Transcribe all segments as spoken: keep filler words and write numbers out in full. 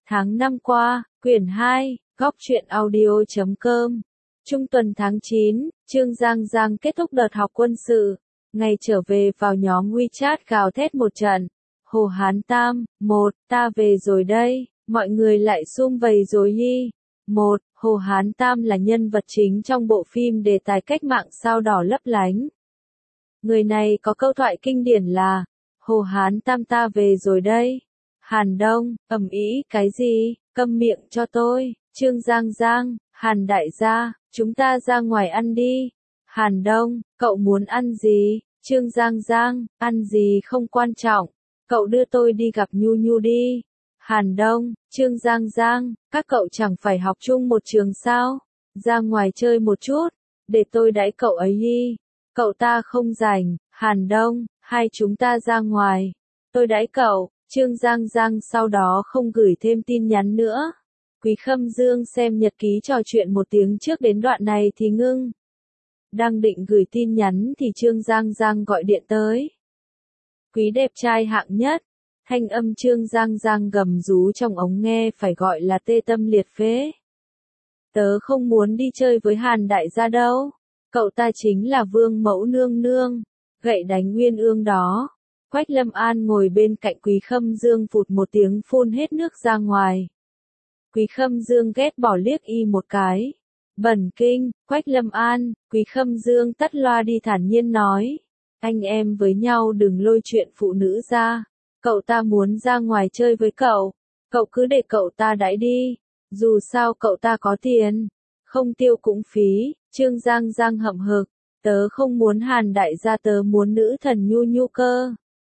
Tháng năm qua, quyển hai, góc truyện audio chấm com. Trung tuần tháng chín, Trương Giang Giang kết thúc đợt học quân sự. Ngày trở về vào nhóm WeChat gào thét một trận. Hồ Hán Tam, một, ta về rồi đây, mọi người lại sum vầy rồi hi. Một, Hồ Hán Tam là nhân vật chính trong bộ phim đề tài cách mạng sao đỏ lấp lánh. Người này có câu thoại kinh điển là, Hồ Hán Tam ta về rồi đây. Hàn Đông, ầm ĩ cái gì, câm miệng cho tôi. Trương Giang Giang, Hàn đại gia, chúng ta ra ngoài ăn đi. Hàn Đông, cậu muốn ăn gì? Trương Giang Giang, ăn gì không quan trọng. Cậu đưa tôi đi gặp Nhu Nhu đi. Hàn Đông, Trương Giang Giang, các cậu chẳng phải học chung một trường sao? Ra ngoài chơi một chút, để tôi đãi cậu ấy đi. Cậu ta không rảnh. Hàn Đông, hai chúng ta ra ngoài. Tôi đãi cậu. Trương Giang Giang sau đó không gửi thêm tin nhắn nữa. Quý Khâm Dương xem nhật ký trò chuyện một tiếng trước đến đoạn này thì ngưng. Đang định gửi tin nhắn thì Trương Giang Giang gọi điện tới. Quý đẹp trai hạng nhất. Thanh âm Trương Giang Giang gầm rú trong ống nghe phải gọi là tê tâm liệt phế. Tớ không muốn đi chơi với Hàn đại gia đâu. Cậu ta chính là vương mẫu nương nương. Gậy đánh nguyên ương đó. Quách Lâm An ngồi bên cạnh Quý Khâm Dương phụt một tiếng phun hết nước ra ngoài. Quý Khâm Dương ghét bỏ liếc y một cái. Bẩn kinh, Quách Lâm An, Quý Khâm Dương tắt loa đi thản nhiên nói. Anh em với nhau đừng lôi chuyện phụ nữ ra. Cậu ta muốn ra ngoài chơi với cậu. Cậu cứ để cậu ta đãi đi. Dù sao cậu ta có tiền. Không tiêu cũng phí. Trương Giang Giang hậm hực. Tớ không muốn Hàn đại gia, tớ muốn nữ thần Nhu Nhu cơ.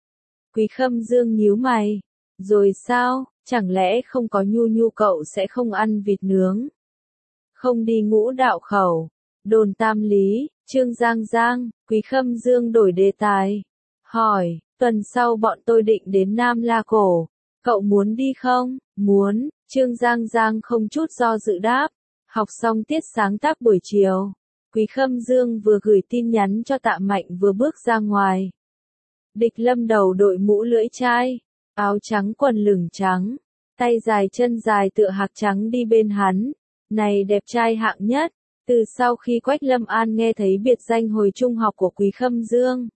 Quý Khâm Dương nhíu mày. Rồi sao, chẳng lẽ không có Nhu Nhu cậu sẽ không ăn vịt nướng? Không đi ngũ đạo khẩu. Đồn Tam Lý, Trương Giang Giang, Quý Khâm Dương đổi đề tài. Hỏi, tuần sau bọn tôi định đến Nam La Cổ. Cậu muốn đi không? Muốn, Trương Giang Giang không chút do dự đáp. Học xong tiết sáng tác buổi chiều. Quý Khâm Dương vừa gửi tin nhắn cho Tạ Mạnh vừa bước ra ngoài. Địch Lâm đầu đội mũ lưỡi chai, áo trắng quần lửng trắng, tay dài chân dài tựa hạc trắng đi bên hắn. Này đẹp trai hạng nhất, từ sau khi Quách Lâm An nghe thấy biệt danh hồi trung học của Quý Khâm Dương.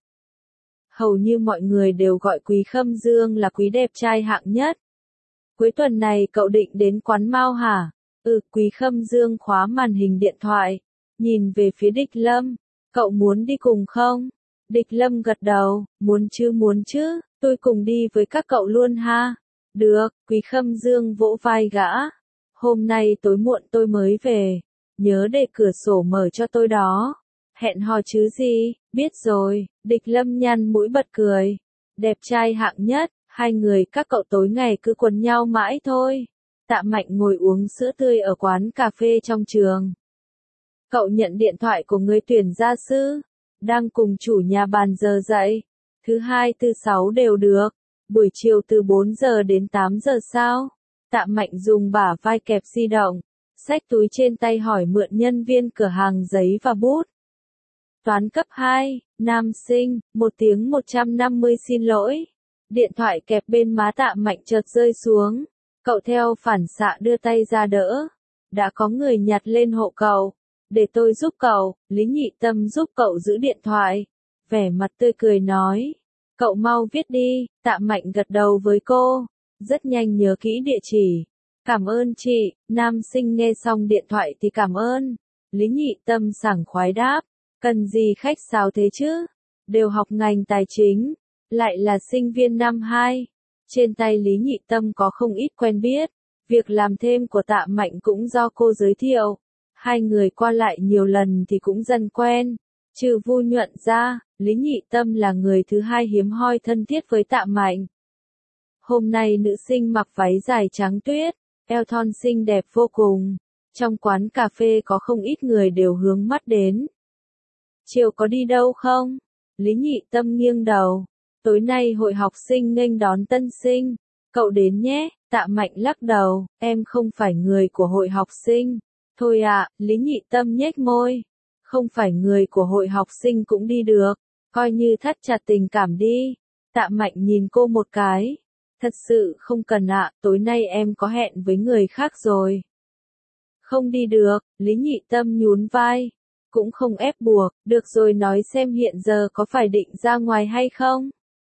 Hầu như mọi người đều gọi Quý Khâm Dương là quý đẹp trai hạng nhất. Cuối tuần này cậu định đến quán Mao hả? Ừ, Quý Khâm Dương khóa màn hình điện thoại, nhìn về phía Địch Lâm, cậu muốn đi cùng không? Địch Lâm gật đầu, muốn chứ muốn chứ, tôi cùng đi với các cậu luôn ha. Được, Quý Khâm Dương vỗ vai gã. Hôm nay tối muộn tôi mới về, nhớ để cửa sổ mở cho tôi đó. Hẹn hò chứ gì, biết rồi. Địch Lâm nhăn mũi bật cười. Đẹp trai hạng nhất, hai người các cậu tối ngày cứ quấn nhau mãi thôi. Tạ Mạnh ngồi uống sữa tươi ở quán cà phê trong trường. Cậu nhận điện thoại của người tuyển gia sư. Đang cùng chủ nhà bàn giờ dậy. Thứ hai thứ sáu đều được. Buổi chiều từ bốn giờ đến tám giờ sao? Tạ Mạnh dùng bả vai kẹp di động. Xách túi trên tay hỏi mượn nhân viên cửa hàng giấy và bút. Toán cấp hai, nam sinh, một tiếng một trăm năm mươi xin lỗi. Điện thoại kẹp bên má Tạ Mạnh chợt rơi xuống. Cậu theo phản xạ đưa tay ra đỡ. Đã có người nhặt lên hộ cậu. Để tôi giúp cậu. Lý Nhị Tâm giúp cậu giữ điện thoại. Vẻ mặt tươi cười nói. Cậu mau viết đi. Tạ Mạnh gật đầu với cô. Rất nhanh nhớ kỹ địa chỉ. Cảm ơn chị. Nam sinh nghe xong điện thoại thì cảm ơn. Lý Nhị Tâm sảng khoái đáp. Cần gì khách sáo thế chứ? Đều học ngành tài chính. Lại là sinh viên năm hai. Trên tay Lý Nhị Tâm có không ít quen biết. Việc làm thêm của Tạ Mạnh cũng do cô giới thiệu. Hai người qua lại nhiều lần thì cũng dần quen. Trừ Vu Nhuận ra, Lý Nhị Tâm là người thứ hai hiếm hoi thân thiết với Tạ Mạnh. Hôm nay nữ sinh mặc váy dài trắng tuyết, eo thon xinh đẹp vô cùng. Trong quán cà phê có không ít người đều hướng mắt đến. Chiều có đi đâu không? Lý Nhị Tâm nghiêng đầu. Tối nay hội học sinh nghênh đón tân sinh. Cậu đến nhé. Tạ Mạnh lắc đầu. Em không phải người của hội học sinh. Thôi ạ, à, Lý Nhị Tâm nhếch môi. Không phải người của hội học sinh cũng đi được. Coi như thắt chặt tình cảm đi. Tạ Mạnh nhìn cô một cái. Thật sự không cần ạ, tối nay em có hẹn với người khác rồi. Không đi được, Lý Nhị Tâm nhún vai. Cũng không ép buộc, được rồi nói xem hiện giờ có phải định ra ngoài hay không?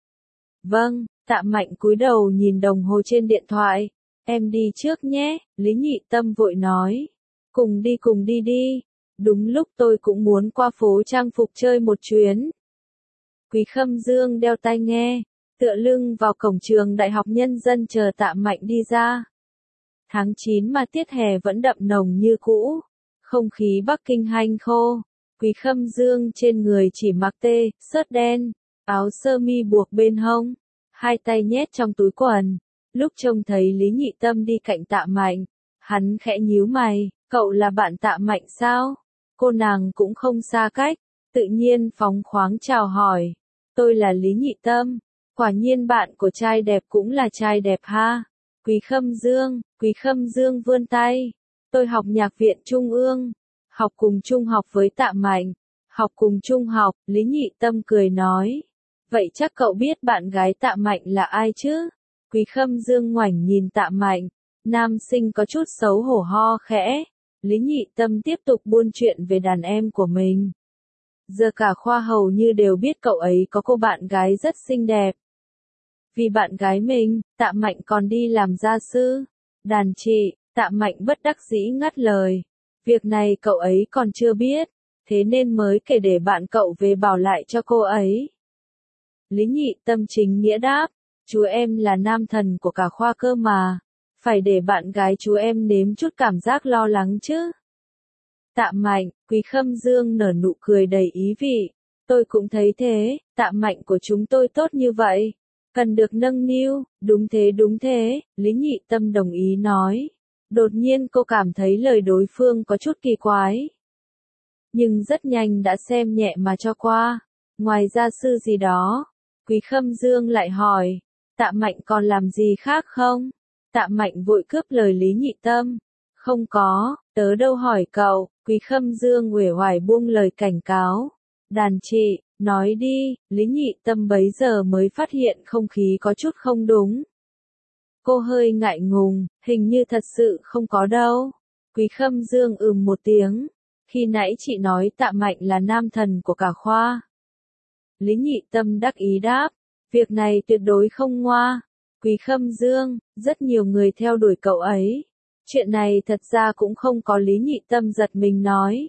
Vâng, Tạ Mạnh cúi đầu nhìn đồng hồ trên điện thoại. Em đi trước nhé, Lý Nhị Tâm vội nói. Cùng đi cùng đi đi. Đúng lúc tôi cũng muốn qua phố trang phục chơi một chuyến. Quý Khâm Dương đeo tai nghe, tựa lưng vào cổng trường Đại học Nhân dân chờ Tạ Mạnh đi ra. Tháng chín mà tiết hè vẫn đậm nồng như cũ. Không khí Bắc Kinh hanh khô. Quý Khâm Dương trên người chỉ mặc tê, sớt đen, áo sơ mi buộc bên hông, hai tay nhét trong túi quần. Lúc trông thấy Lý Nhị Tâm đi cạnh Tạ Mạnh, hắn khẽ nhíu mày, cậu là bạn Tạ Mạnh sao? Cô nàng cũng không xa cách, tự nhiên phóng khoáng chào hỏi. Tôi là Lý Nhị Tâm, quả nhiên bạn của trai đẹp cũng là trai đẹp ha. Quý Khâm Dương, Quý Khâm Dương vươn tay. Tôi học nhạc viện Trung ương, học cùng trung học với Tạ Mạnh, học cùng trung học, Lý Nhị Tâm cười nói. Vậy chắc cậu biết bạn gái Tạ Mạnh là ai chứ? Quý Khâm Dương ngoảnh nhìn Tạ Mạnh, nam sinh có chút xấu hổ ho khẽ. Lý Nhị Tâm tiếp tục buôn chuyện về đàn em của mình. Giờ cả khoa hầu như đều biết cậu ấy có cô bạn gái rất xinh đẹp. Vì bạn gái mình, Tạ Mạnh còn đi làm gia sư. Đàn chị, Tạ Mạnh bất đắc dĩ ngắt lời. Việc này cậu ấy còn chưa biết, thế nên mới kể để bạn cậu về bảo lại cho cô ấy. Lý Nhị Tâm chính nghĩa đáp, chú em là nam thần của cả khoa cơ mà, phải để bạn gái chú em nếm chút cảm giác lo lắng chứ. Tạ Mạnh, Quý Khâm Dương nở nụ cười đầy ý vị, tôi cũng thấy thế, Tạ Mạnh của chúng tôi tốt như vậy, cần được nâng niu, đúng thế đúng thế, Lý Nhị Tâm đồng ý nói. Đột nhiên cô cảm thấy lời đối phương có chút kỳ quái. Nhưng rất nhanh đã xem nhẹ mà cho qua. Ngoài gia sư gì đó, Quý Khâm Dương lại hỏi, Tạ Mạnh còn làm gì khác không? Tạ Mạnh vội cướp lời Lý Nhị Tâm. Không có, tớ đâu hỏi cậu, Quý Khâm Dương uể oải buông lời cảnh cáo. Đàn chị, nói đi, Lý Nhị Tâm bấy giờ mới phát hiện không khí có chút không đúng. Cô hơi ngại ngùng, hình như thật sự không có đâu. Quý Khâm Dương ừm một tiếng. Khi nãy chị nói Tạ Mạnh là nam thần của cả khoa. Lý Nhị Tâm đắc ý đáp. Việc này tuyệt đối không ngoa. Quý Khâm Dương, rất nhiều người theo đuổi cậu ấy. Chuyện này thật ra cũng không có Lý Nhị Tâm giật mình nói.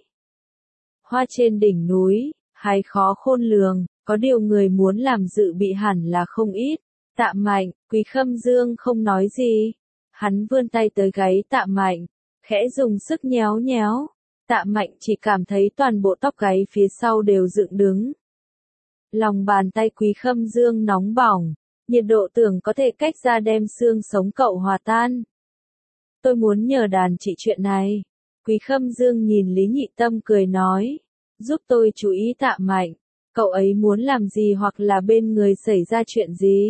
Hoa trên đỉnh núi, hái khó khôn lường, có điều người muốn làm dự bị hẳn là không ít. Tạ Mạnh, Quý Khâm Dương không nói gì. Hắn vươn tay tới gáy Tạ Mạnh, khẽ dùng sức nhéo nhéo. Tạ Mạnh chỉ cảm thấy toàn bộ tóc gáy phía sau đều dựng đứng. Lòng bàn tay Quý Khâm Dương nóng bỏng, nhiệt độ tưởng có thể cách ra đem xương sống cậu hòa tan. Tôi muốn nhờ đàn chị chuyện này. Quý Khâm Dương nhìn Lý Nhị Tâm cười nói, giúp tôi chú ý Tạ Mạnh, cậu ấy muốn làm gì hoặc là bên người xảy ra chuyện gì.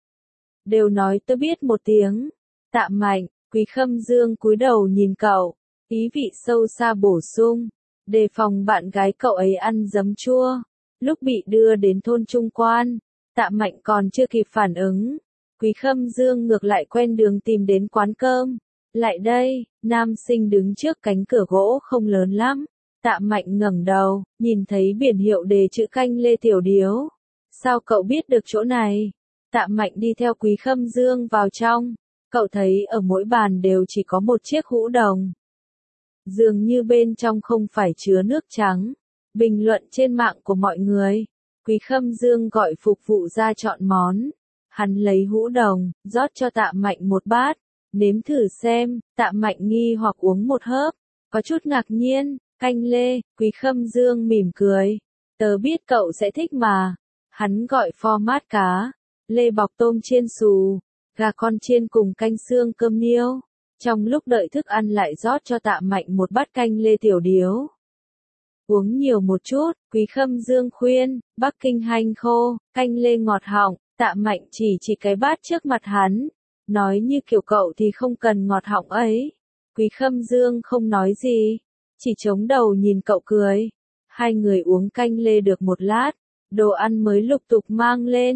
Đều nói tôi biết một tiếng. Tạ Mạnh, Quý Khâm Dương cúi đầu nhìn cậu, ý vị sâu xa bổ sung, đề phòng bạn gái cậu ấy ăn giấm chua. Lúc bị đưa đến thôn Trung Quan, Tạ Mạnh còn chưa kịp phản ứng. Quý Khâm Dương ngược lại quen đường tìm đến quán cơm. Lại đây, nam sinh đứng trước cánh cửa gỗ không lớn lắm. Tạ Mạnh ngẩng đầu, nhìn thấy biển hiệu đề chữ Canh Lê Tiểu Điếu. Sao cậu biết được chỗ này? Tạ Mạnh đi theo Quý Khâm Dương vào trong. Cậu thấy ở mỗi bàn đều chỉ có một chiếc hũ đồng. Dường như bên trong không phải chứa nước trắng. Bình luận trên mạng của mọi người. Quý Khâm Dương gọi phục vụ ra chọn món. Hắn lấy hũ đồng, rót cho Tạ Mạnh một bát. Nếm thử xem, Tạ Mạnh nghi hoặc uống một hớp. Có chút ngạc nhiên, canh lê, Quý Khâm Dương mỉm cười. Tớ biết cậu sẽ thích mà. Hắn gọi format cá, lê bọc tôm chiên xù, gà con chiên cùng canh xương cơm niêu. Trong lúc đợi thức ăn lại rót cho Tạ Mạnh một bát canh lê tiểu điếu. Uống nhiều một chút, Quý Khâm Dương khuyên, Bắc Kinh hanh khô, canh lê ngọt họng, Tạ Mạnh chỉ chỉ cái bát trước mặt hắn. Nói như kiểu cậu thì không cần ngọt họng ấy. Quý Khâm Dương không nói gì, chỉ chống đầu nhìn cậu cười. Hai người uống canh lê được một lát, đồ ăn mới lục tục mang lên.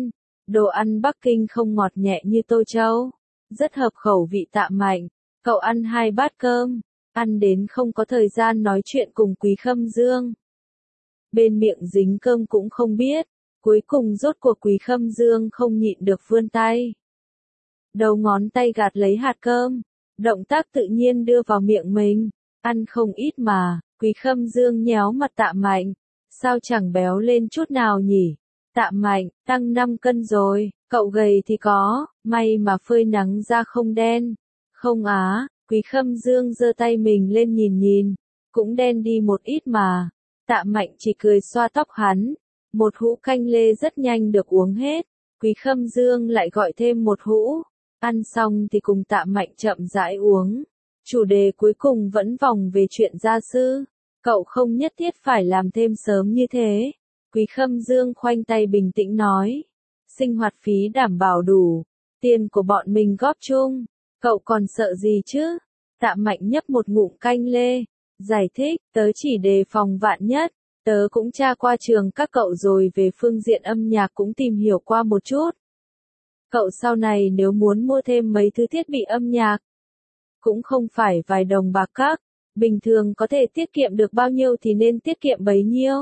Đồ ăn Bắc Kinh không ngọt nhẹ như Tô Châu. Rất hợp khẩu vị Tạ Mạnh. Cậu ăn hai bát cơm. Ăn đến không có thời gian nói chuyện cùng Quý Khâm Dương. Bên miệng dính cơm cũng không biết. Cuối cùng rốt cuộc Quý Khâm Dương không nhịn được vươn tay. Đầu ngón tay gạt lấy hạt cơm. Động tác tự nhiên đưa vào miệng mình. Ăn không ít mà. Quý Khâm Dương nhéo mặt Tạ Mạnh. Sao chẳng béo lên chút nào nhỉ? Tạ Mạnh, tăng năm cân rồi. Cậu gầy thì có, may mà phơi nắng da không đen. Không á, Quý Khâm Dương giơ tay mình lên nhìn nhìn. Cũng đen đi một ít mà. Tạ Mạnh chỉ cười xoa tóc hắn. Một hũ canh lê rất nhanh được uống hết. Quý Khâm Dương lại gọi thêm một hũ. Ăn xong thì cùng Tạ Mạnh chậm rãi uống. Chủ đề cuối cùng vẫn vòng về chuyện gia sư. Cậu không nhất thiết phải làm thêm sớm như thế. Quý Khâm Dương khoanh tay bình tĩnh nói. Sinh hoạt phí đảm bảo đủ. Tiền của bọn mình góp chung. Cậu còn sợ gì chứ? Tạ Mạnh nhấp một ngụm canh lê. Giải thích, tớ chỉ đề phòng vạn nhất. Tớ cũng tra qua trường các cậu rồi, về phương diện âm nhạc cũng tìm hiểu qua một chút. Cậu sau này nếu muốn mua thêm mấy thứ thiết bị âm nhạc, cũng không phải vài đồng bạc các. Bình thường có thể tiết kiệm được bao nhiêu thì nên tiết kiệm bấy nhiêu.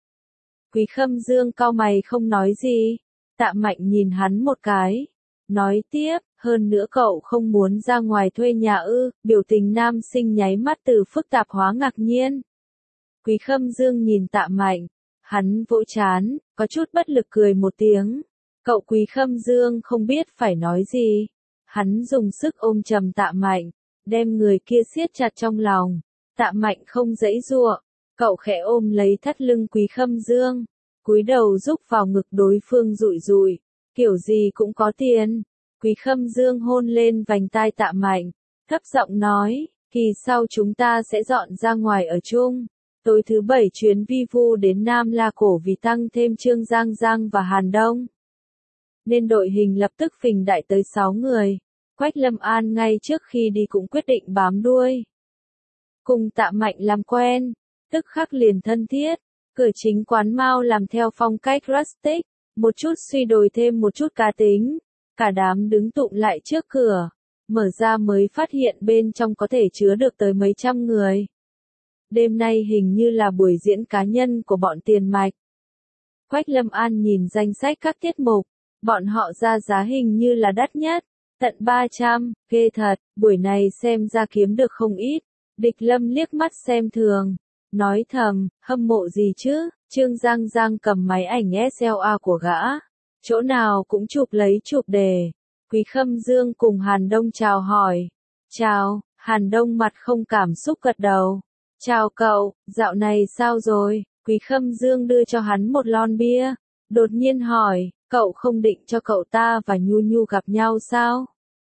Quý Khâm Dương cau mày không nói gì. Tạ Mạnh nhìn hắn một cái. Nói tiếp, hơn nữa cậu không muốn ra ngoài thuê nhà ư? Biểu tình nam sinh nháy mắt từ phức tạp hóa ngạc nhiên. Quý Khâm Dương nhìn Tạ Mạnh. Hắn vỗ trán, có chút bất lực cười một tiếng. Cậu Quý Khâm Dương không biết phải nói gì. Hắn dùng sức ôm chầm Tạ Mạnh, đem người kia siết chặt trong lòng. Tạ Mạnh không giãy giụa. Cậu khẽ ôm lấy thắt lưng Quý Khâm Dương, cúi đầu rúc vào ngực đối phương rụi rụi. Kiểu gì cũng có tiền. Quý Khâm Dương hôn lên vành tai Tạ Mạnh, thấp giọng nói, kỳ sau chúng ta sẽ dọn ra ngoài ở chung. Tối thứ bảy chuyến vi vu đến Nam La Cổ vì tăng thêm Trương Giang Giang và Hàn Đông. Nên đội hình lập tức phình đại tới sáu người. Quách Lâm An ngay trước khi đi cũng quyết định bám đuôi. Cùng Tạ Mạnh làm quen, tức khắc liền thân thiết. Cửa chính quán Mao làm theo phong cách rustic, một chút suy đồi thêm một chút cá tính. Cả đám đứng tụm lại trước cửa, mở ra mới phát hiện bên trong có thể chứa được tới mấy trăm người. Đêm nay hình như là buổi diễn cá nhân của bọn Tiền Mạch. Quách Lâm An nhìn danh sách các tiết mục, bọn họ ra giá hình như là đắt nhất, tận ba trăm, ghê thật, buổi này xem ra kiếm được không ít. Địch Lâm liếc mắt xem thường, nói thầm, hâm mộ gì chứ? Trương Giang Giang cầm máy ảnh ét lờ a của gã, chỗ nào cũng chụp lấy chụp đề. Quý Khâm Dương cùng Hàn Đông chào hỏi. Chào, Hàn Đông mặt không cảm xúc gật đầu. Chào cậu, dạo này sao rồi? Quý Khâm Dương đưa cho hắn một lon bia, đột nhiên hỏi, cậu không định cho cậu ta và Nhu Nhu gặp nhau sao?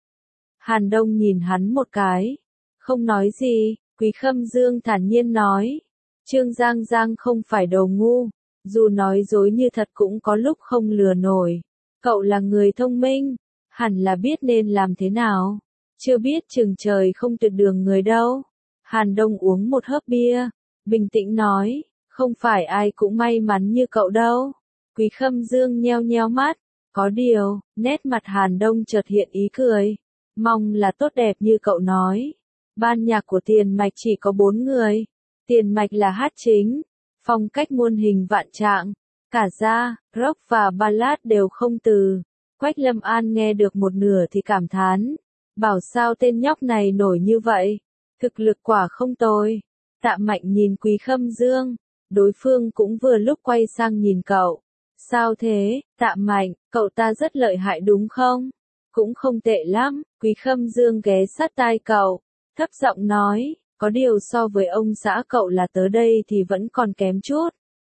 Hàn Đông nhìn hắn một cái, không nói gì. Quý Khâm Dương thản nhiên nói, Trương Giang Giang không phải đồ ngu, dù nói dối như thật cũng có lúc không lừa nổi. Cậu là người thông minh, hẳn là biết nên làm thế nào. Chưa biết chừng trời không tuyệt đường người đâu. Hàn Đông uống một hớp bia, bình tĩnh nói, không phải ai cũng may mắn như cậu đâu. Quý Khâm Dương nheo nheo mắt, có điều, nét mặt Hàn Đông chợt hiện ý cười. Mong là tốt đẹp như cậu nói. Ban nhạc của Tiền Mạch chỉ có bốn người. Tiền Mạch là hát chính, phong cách muôn hình vạn trạng, cả ra, rock và ballad đều không từ. Quách Lâm An nghe được một nửa thì cảm thán, bảo sao tên nhóc này nổi như vậy, thực lực quả không tồi. Tạ Mạnh nhìn Quý Khâm Dương, đối phương cũng vừa lúc quay sang nhìn cậu. Sao thế, Tạ Mạnh, cậu ta rất lợi hại đúng không? Cũng không tệ lắm. Quý Khâm Dương ghé sát tai cậu, thấp giọng nói, có điều so với ông xã cậu là tớ đây thì vẫn còn kém chút.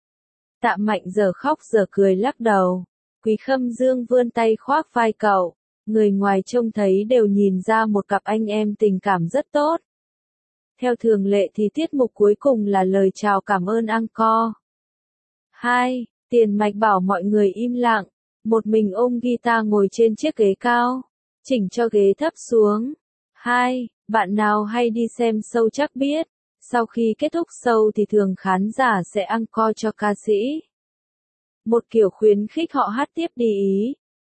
Tạ Mạnh giờ khóc giờ cười lắc đầu. Quý Khâm Dương vươn tay khoác vai cậu, người ngoài trông thấy đều nhìn ra một cặp anh em tình cảm rất tốt. Theo thường lệ thì tiết mục cuối cùng là lời chào cảm ơn encore. Hai, Tiền Mạch bảo mọi người im lặng, một mình ôm guitar ngồi trên chiếc ghế cao, chỉnh cho ghế thấp xuống. Hai, bạn nào hay đi xem show chắc biết, sau khi kết thúc show thì thường khán giả sẽ encore cho ca sĩ. Một kiểu khuyến khích họ hát tiếp đi ý.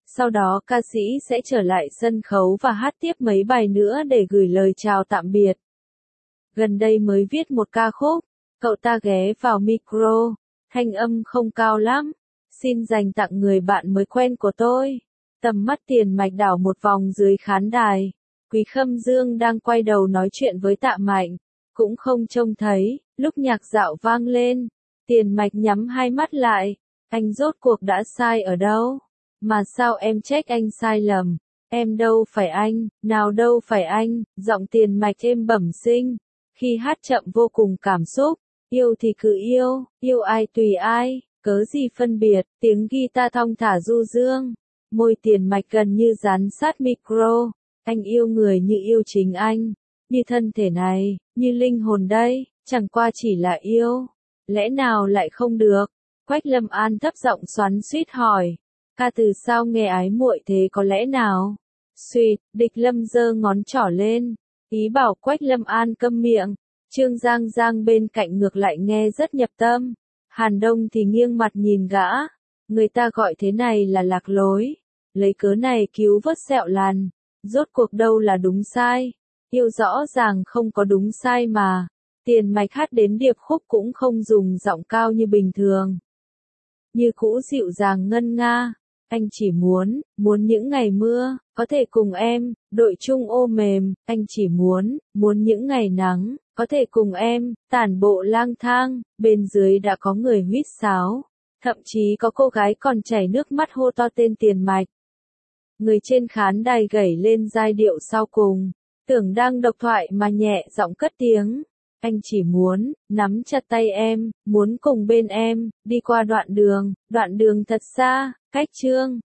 Sau đó ca sĩ sẽ trở lại sân khấu và hát tiếp mấy bài nữa để gửi lời chào tạm biệt. Gần đây mới viết một ca khúc, cậu ta ghé vào micro, thanh âm không cao lắm, xin dành tặng người bạn mới quen của tôi. Tầm mắt Tiền Mạch đảo một vòng dưới khán đài, Quý Khâm Dương đang quay đầu nói chuyện với Tạ Mạnh, cũng không trông thấy, lúc nhạc dạo vang lên, Tiền Mạch nhắm hai mắt lại, anh rốt cuộc đã sai ở đâu? Mà sao em trách anh sai lầm? Em đâu phải anh, nào đâu phải anh, giọng Tiền Mạch êm bẩm sinh, khi hát chậm vô cùng cảm xúc, yêu thì cứ yêu, yêu ai tùy ai, cớ gì phân biệt, tiếng guitar thong thả du dương, môi Tiền Mạch gần như dán sát micro, anh yêu người như yêu chính anh, như thân thể này, như linh hồn đây, chẳng qua chỉ là yêu, lẽ nào lại không được? Quách Lâm An thấp giọng xoắn xuýt hỏi, ca từ sao nghe ái muội thế có lẽ nào? Xuýt, Địch Lâm giơ ngón trỏ lên, ý bảo Quách Lâm An câm miệng. Trương Giang Giang bên cạnh ngược lại nghe rất nhập tâm. Hàn Đông thì nghiêng mặt nhìn gã. Người ta gọi thế này là lạc lối. Lấy cớ này cứu vớt sẹo làn. Rốt cuộc đâu là đúng sai. Yêu rõ ràng không có đúng sai mà. Tiền Mạch hát đến điệp khúc cũng không dùng giọng cao như bình thường. Như cũ dịu dàng ngân nga. Anh chỉ muốn, muốn những ngày mưa, có thể cùng em, đội chung ô mềm, anh chỉ muốn, muốn những ngày nắng, có thể cùng em, tản bộ lang thang, bên dưới đã có người huýt sáo, thậm chí có cô gái còn chảy nước mắt hô to tên Tiền Mạch. Người trên khán đài gảy lên giai điệu sau cùng, tưởng đang độc thoại mà nhẹ giọng cất tiếng. Anh chỉ muốn, nắm chặt tay em, muốn cùng bên em, đi qua đoạn đường, đoạn đường thật xa, cách Trương